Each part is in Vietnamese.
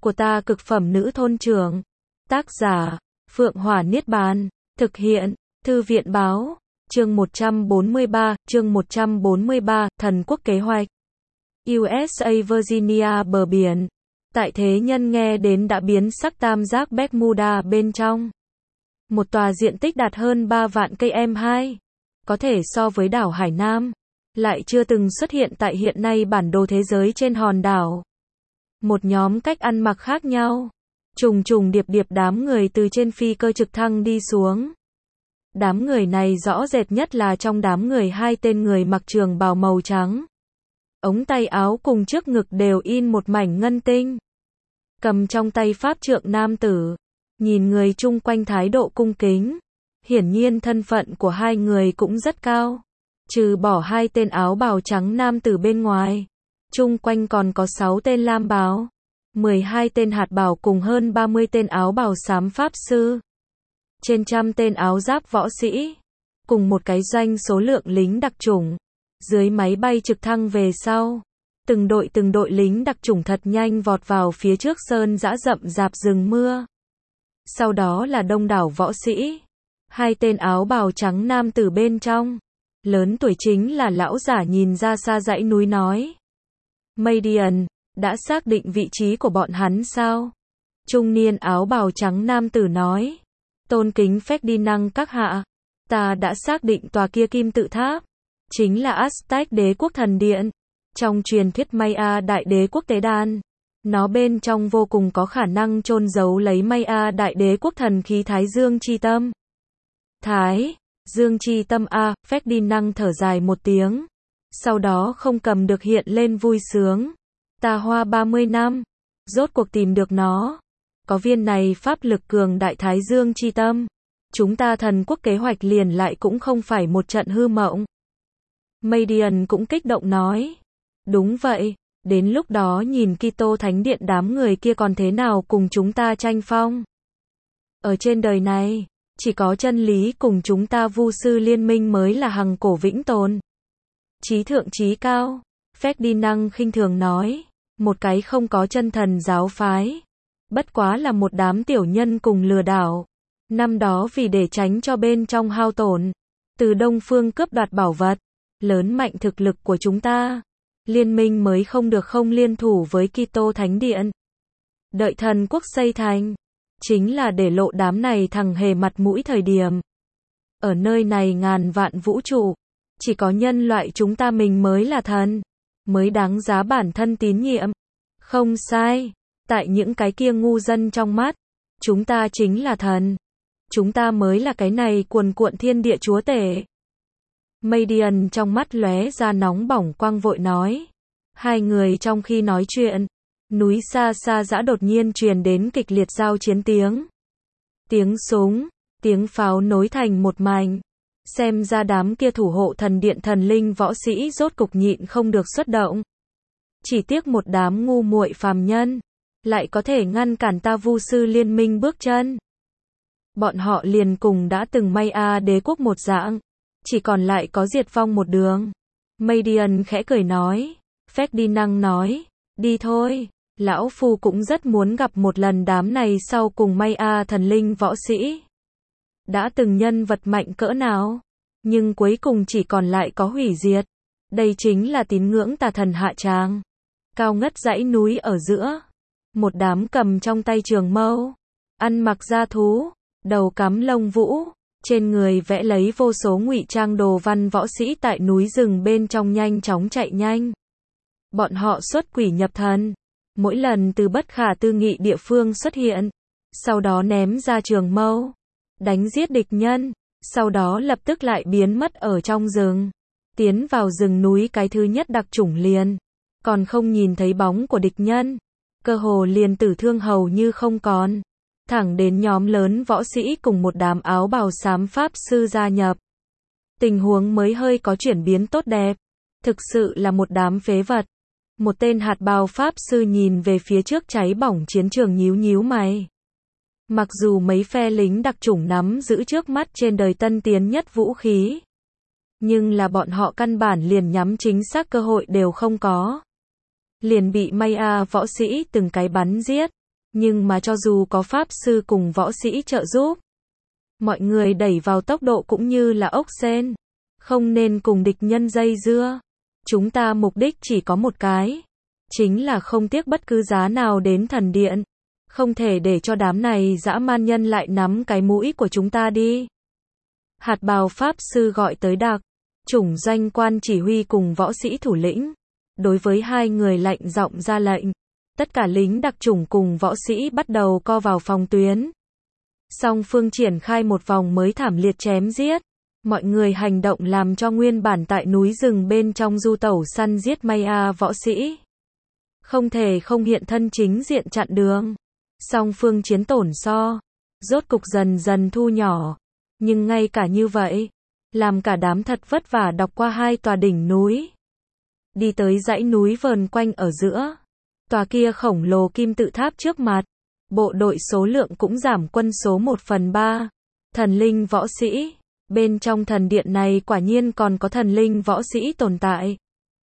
của ta cực phẩm nữ thôn trưởng. Tác giả, Phượng Hỏa Niết Bàn. Thực hiện, Thư viện Báo. Chương 143, Thần quốc kế hoạch. USA Virginia bờ biển. Tại thế nhân nghe đến đã biến sắc tam giác Bermuda bên trong. Một tòa diện tích đạt hơn 3 vạn cây m2. Có thể so với đảo Hải Nam. Lại chưa từng xuất hiện tại hiện nay bản đồ thế giới trên hòn đảo. Một nhóm cách ăn mặc khác nhau. Trùng trùng điệp điệp đám người từ trên phi cơ trực thăng đi xuống. Đám người này rõ rệt nhất là trong đám người hai tên người mặc trường bào màu trắng. Ống tay áo cùng trước ngực đều in một mảnh ngân tinh. Cầm trong tay pháp trượng nam tử. Nhìn người chung quanh thái độ cung kính. Hiển nhiên thân phận của hai người cũng rất cao. Trừ bỏ hai tên áo bào trắng nam tử bên ngoài. Chung quanh còn có 6 tên lam bào. 12 tên hạt bào cùng hơn 30 tên áo bào xám pháp sư. Trên 100 tên áo giáp võ sĩ. Cùng một cái doanh số lượng lính đặc chủng. Dưới máy bay trực thăng về sau. Từng đội lính đặc chủng thật nhanh vọt vào phía trước sơn dã rậm rạp rừng mưa. Sau đó là đông đảo võ sĩ. Hai tên áo bào trắng nam tử bên trong. Lớn tuổi chính là lão giả nhìn ra xa dãy núi nói. Madian, đã xác định vị trí của bọn hắn sao? Trung niên áo bào trắng nam tử nói. Tôn kính Ferdinand các hạ. Ta đã xác định tòa kia kim tự tháp. Chính là Aztec đế quốc thần điện. Trong truyền thuyết Maya đại đế quốc tế đàn. Nó bên trong vô cùng có khả năng chôn giấu lấy Maya đại đế quốc thần khí Thái Dương chi tâm. Thái Dương chi tâm a, Ferdinand thở dài một tiếng. Sau đó không cầm được hiện lên vui sướng. Ta hoa 30 năm. Rốt cuộc tìm được nó. Có viên này pháp lực cường đại Thái Dương chi tâm. Chúng ta thần quốc kế hoạch liền lại cũng không phải một trận hư mộng. Madian cũng kích động nói. Đúng vậy. Đến lúc đó nhìn Kitô Thánh Điện đám người kia còn thế nào cùng chúng ta tranh phong. Ở trên đời này. Chỉ có chân lý cùng chúng ta vu sư liên minh mới là hằng cổ vĩnh tồn. Chí thượng chí cao. Ferdinand khinh thường nói. Một cái không có chân thần giáo phái. Bất quá là một đám tiểu nhân cùng lừa đảo. Năm đó vì để tránh cho bên trong hao tổn. Từ Đông Phương cướp đoạt bảo vật. Lớn mạnh thực lực của chúng ta. Liên minh mới không được không liên thủ với Kitô Thánh Điện. Đợi thần quốc xây thành. Chính là để lộ đám này thằng hề mặt mũi thời điểm. Ở nơi này ngàn vạn vũ trụ. Chỉ có nhân loại chúng ta mình mới là thần. Mới đáng giá bản thân tín nhiệm. Không sai. Tại những cái kia ngu dân trong mắt. Chúng ta chính là thần. Chúng ta mới là cái này cuồn cuộn thiên địa chúa tể. Madian trong mắt lóe ra nóng bỏng quang vội nói. Hai người trong khi nói chuyện. Núi xa xa dã đột nhiên truyền đến kịch liệt giao chiến tiếng. Tiếng súng, tiếng pháo nối thành một mảnh. Xem ra đám kia thủ hộ thần điện thần linh võ sĩ rốt cục nhịn không được xuất động. Chỉ tiếc một đám ngu muội phàm nhân. Lại có thể ngăn cản ta vu sư liên minh bước chân. Bọn họ liền cùng đã từng Maya đế quốc một dạng. Chỉ còn lại có diệt vong một đường. Madian khẽ cười nói. Ferdinand nói. Đi thôi. Lão Phu cũng rất muốn gặp một lần đám này sau cùng Maya thần linh võ sĩ. Đã từng nhân vật mạnh cỡ nào. Nhưng cuối cùng chỉ còn lại có hủy diệt. Đây chính là tín ngưỡng tà thần hạ tràng. Cao ngất dãy núi ở giữa. Một đám cầm trong tay trường mâu. Ăn mặc da thú. Đầu cắm lông vũ. Trên người vẽ lấy vô số ngụy trang đồ văn võ sĩ tại núi rừng bên trong nhanh chóng chạy nhanh. Bọn họ xuất quỷ nhập thần. Mỗi lần từ bất khả tư nghị địa phương xuất hiện. Sau đó ném ra trường mâu. Đánh giết địch nhân. Sau đó lập tức lại biến mất ở trong rừng. Tiến vào rừng núi cái thứ nhất đặc chủng liền. Còn không nhìn thấy bóng của địch nhân. Cơ hồ liền tử thương hầu như không còn. Thẳng đến nhóm lớn võ sĩ cùng một đám áo bào xám pháp sư gia nhập. Tình huống mới hơi có chuyển biến tốt đẹp. Thực sự là một đám phế vật. Một tên hạt bào pháp sư nhìn về phía trước cháy bỏng chiến trường nhíu nhíu mày. Mặc dù mấy phe lính đặc chủng nắm giữ trước mắt trên đời tân tiến nhất vũ khí. Nhưng là bọn họ căn bản liền nhắm chính xác cơ hội đều không có. Liền bị Maya võ sĩ từng cái bắn giết. Nhưng mà cho dù có pháp sư cùng võ sĩ trợ giúp, mọi người đẩy vào tốc độ cũng như là ốc sên. Không nên cùng địch nhân dây dưa. Chúng ta mục đích chỉ có một cái. Chính là không tiếc bất cứ giá nào đến thần điện. Không thể để cho đám này dã man nhân lại nắm cái mũi của chúng ta đi. Hạt bào pháp sư gọi tới đặc chủng doanh quan chỉ huy cùng võ sĩ thủ lĩnh. Đối với hai người lạnh giọng ra lệnh. Tất cả lính đặc chủng cùng võ sĩ bắt đầu co vào phòng tuyến. Song phương triển khai một vòng mới thảm liệt chém giết. Mọi người hành động làm cho nguyên bản tại núi rừng bên trong du tẩu săn giết Maya võ sĩ. Không thể không hiện thân chính diện chặn đường. Song phương chiến tổn rốt cục dần dần thu nhỏ. Nhưng ngay cả như vậy, làm cả đám thật vất vả đọc qua hai tòa đỉnh núi. Đi tới dãy núi vờn quanh ở giữa. Tòa kia khổng lồ kim tự tháp trước mặt. Bộ đội số lượng cũng giảm quân số 1/3. Thần linh võ sĩ. Bên trong thần điện này quả nhiên còn có thần linh võ sĩ tồn tại.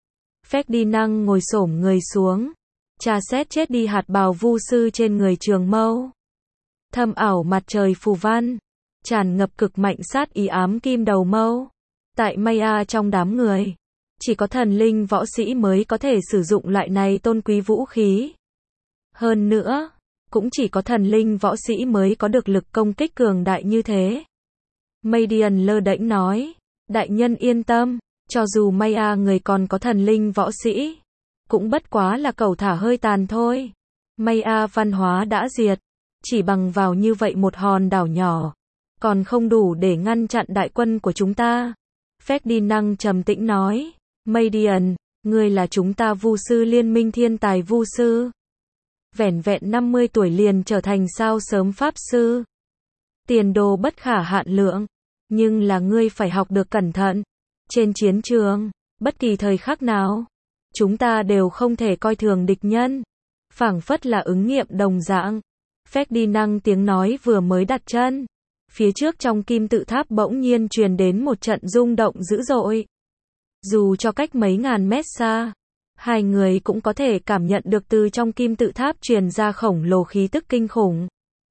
Ferdinand ngồi xổm người xuống. Tra xét chết đi hạt bào vu sư trên người Trường Mâu. Thâm ảo mặt trời phù văn. Tràn ngập cực mạnh sát ý ám kim đầu mâu. Tại Maya trong đám người. Chỉ có thần linh võ sĩ mới có thể sử dụng loại này tôn quý vũ khí. Hơn nữa, cũng chỉ có thần linh võ sĩ mới có được lực công kích cường đại như thế. Madian lơ đễnh nói, đại nhân yên tâm, cho dù Maya người còn có thần linh võ sĩ, cũng bất quá là cẩu thả hơi tàn thôi. Maya văn hóa đã diệt, chỉ bằng vào như vậy một hòn đảo nhỏ, còn không đủ để ngăn chặn đại quân của chúng ta. Ferdinand trầm tĩnh nói, Madian, ngươi là chúng ta vu sư liên minh thiên tài vu sư. Vẻn vẹn 50 tuổi liền trở thành sao sớm pháp sư. Tiền đồ bất khả hạn lượng. Nhưng là ngươi phải học được cẩn thận. Trên chiến trường, bất kỳ thời khắc nào, chúng ta đều không thể coi thường địch nhân. Phảng phất là ứng nghiệm đồng dạng. Ferdinand tiếng nói vừa mới đặt chân. Phía trước trong kim tự tháp bỗng nhiên truyền đến một trận rung động dữ dội. Dù cho cách mấy ngàn mét xa, hai người cũng có thể cảm nhận được từ trong kim tự tháp truyền ra khổng lồ khí tức kinh khủng.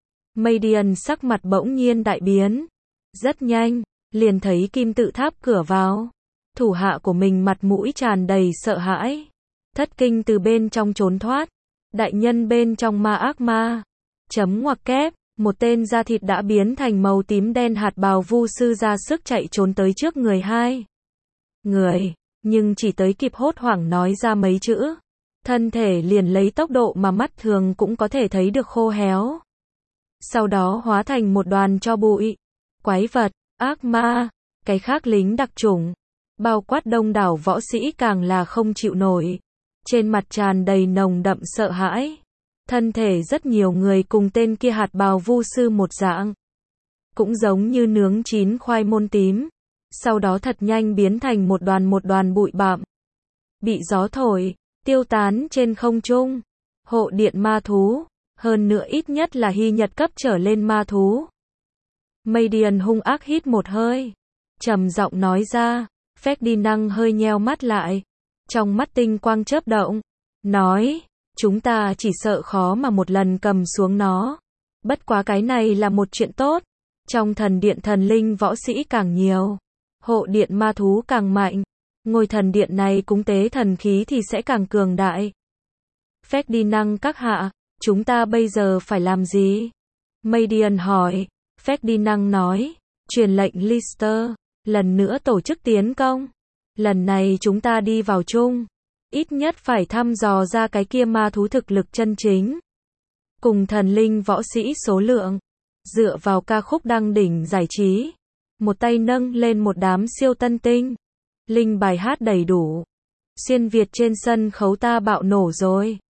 Madian sắc mặt bỗng nhiên đại biến. Rất nhanh, liền thấy kim tự tháp cửa vào. Thủ hạ của mình mặt mũi tràn đầy sợ hãi. Thất kinh từ bên trong trốn thoát. Đại nhân bên trong ma ác ma. Chấm ngoặc kép, một tên da thịt đã biến thành màu tím đen hạt bào vu sư ra sức chạy trốn tới trước người hai người. Nhưng chỉ tới kịp hốt hoảng nói ra mấy chữ. Thân thể liền lấy tốc độ mà mắt thường cũng có thể thấy được khô héo. Sau đó hóa thành một đoàn tro bụi. Quái vật, ác ma, cái khác lính đặc chủng. Bao quát đông đảo võ sĩ càng là không chịu nổi. Trên mặt tràn đầy nồng đậm sợ hãi. Thân thể rất nhiều người cùng tên kia hạt bào vu sư một dạng. Cũng giống như nướng chín khoai môn tím. Sau đó thật nhanh biến thành một đoàn bụi bặm. Bị gió thổi, tiêu tán trên không trung. Hộ điện ma thú. Hơn nữa ít nhất là hy nhật cấp trở lên ma thú. Madian hung ác hít một hơi. Trầm giọng nói ra. Ferdinand hơi nheo mắt lại. Trong mắt tinh quang chớp động. Nói. Chúng ta chỉ sợ khó mà một lần cầm xuống nó. Bất quá cái này là một chuyện tốt. Trong thần điện thần linh võ sĩ càng nhiều. Hộ điện ma thú càng mạnh. Ngôi thần điện này cúng tế thần khí thì sẽ càng cường đại. Ferdinand các hạ, chúng ta bây giờ phải làm gì? Madian hỏi. Ferdinand nói. Truyền lệnh Lister. Lần nữa tổ chức tiến công. Lần này chúng ta đi vào chung. Ít nhất phải thăm dò ra cái kia ma thú thực lực chân chính. Cùng thần linh võ sĩ số lượng. Dựa vào ca khúc đăng đỉnh giải trí. Một tay nâng lên một đám siêu tân tinh. Linh bài hát đầy đủ. Xuyên Việt trên sân khấu ta bạo nổ rồi.